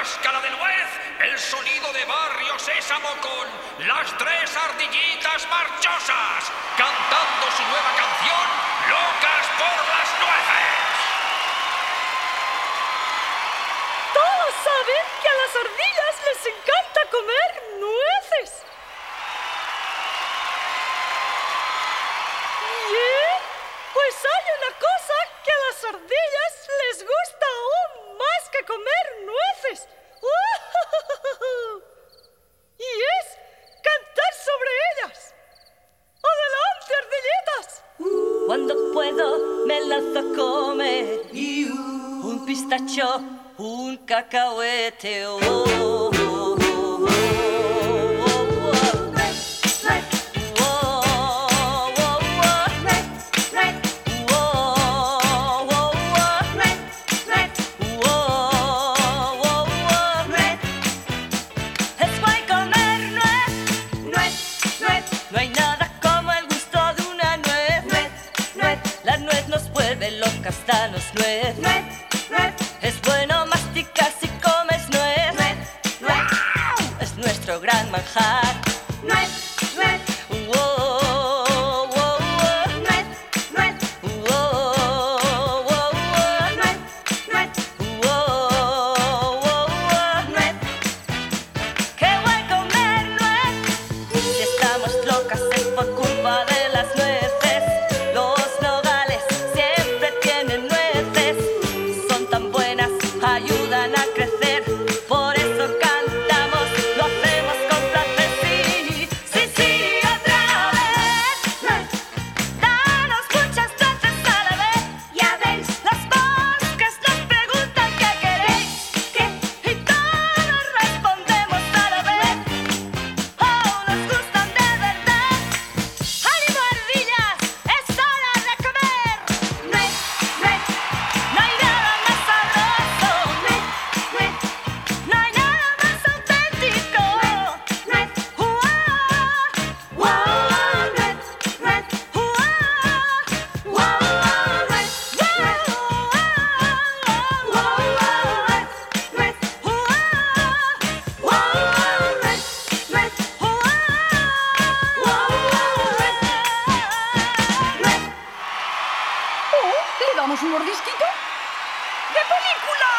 cáscara de nuez, el sonido de Barrio Sésamo con las tres ardillitas marchosas, cantando su nueva canción, Locas por las Nueces. Todos saben que a las ardillas les encanta comer nueces. Pues hay una cosa que a las ardillas les gusta aún más que comer nueces. Y es cantar sobre ellas. ¡Adelante, ardillitas! Cuando puedo me lanzo a comer un pistacho, un cacahuete. Danos nuez, nuez, nuez. Es bueno masticar si comes nuez, nuez, nuez. Es nuestro gran manjar. Nuez, nuez. Nuez, nuez. Nuez, nuez. Nuez. Qué guay comer nuez. Si estamos locas es por culpa de las nueces. Ayudan a crecer, por eso cantamos, lo hacemos con placer, sí, sí, sí, otra vez. Danos muchas nueces a la vez, ya veis, las moscas nos preguntan qué queréis, qué, y todos respondemos a la vez, oh, nos gustan de verdad. ¡Ánimo, ardillas! ¡Es hora de comer! Nuez, nuez, no hay nada más sabroso. ¿Le damos un mordisquito? ¡De película!